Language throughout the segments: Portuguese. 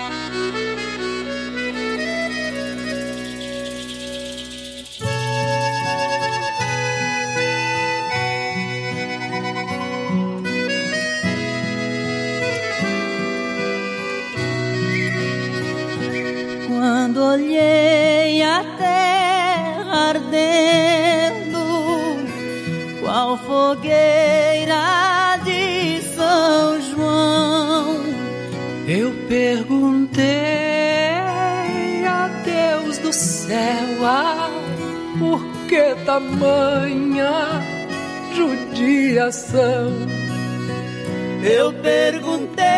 Quando olhei a terra ardendo, qual fogueira de São João, eu perguntei a Deus do céu, por que tamanha judiação? Eu perguntei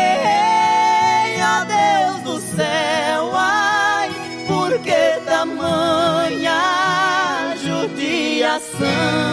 a Deus do céu, por que tamanha judiação?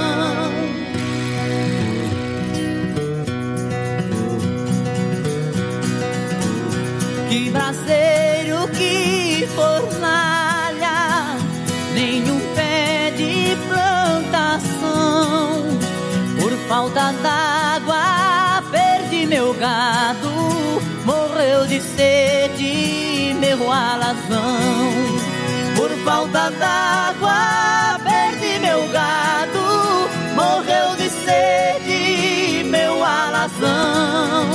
Que braseiro, que fornalha, nenhum pé de plantação. Por falta d'água perdi meu gado, morreu de sede meu alazão. Por falta d'água perdi meu gado, morreu de sede meu alazão.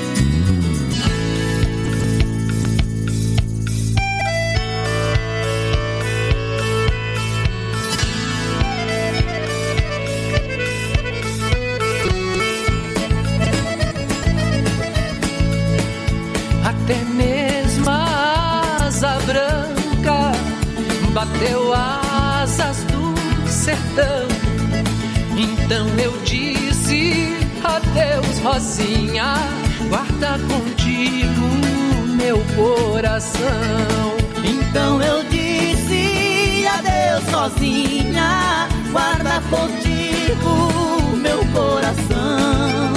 Até mesmo a asa branca bateu asas do sertão. Então eu disse adeus, Rosinha, guarda contigo meu coração. Então eu disse adeus, Rosinha, guarda contigo meu coração.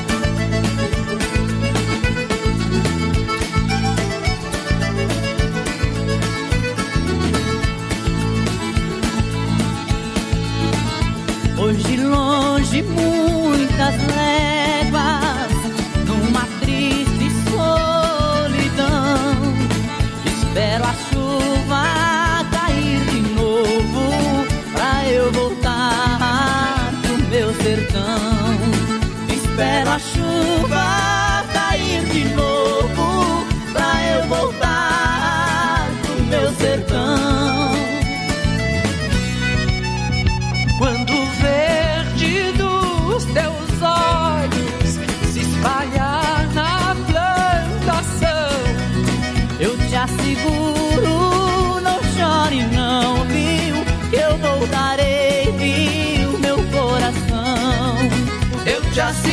Hoje longe muitas léguas, numa triste solidão, espero a chuva cair de novo, pra eu voltar pro meu sertão. Espero a chuva cair de novo, pra eu voltar pro meu sertão. Quando o verde dos teus olhos se espalhar na plantação, eu te asseguro, não chore não, viu, que eu voltarei, viu, meu coração. eu te asseguro,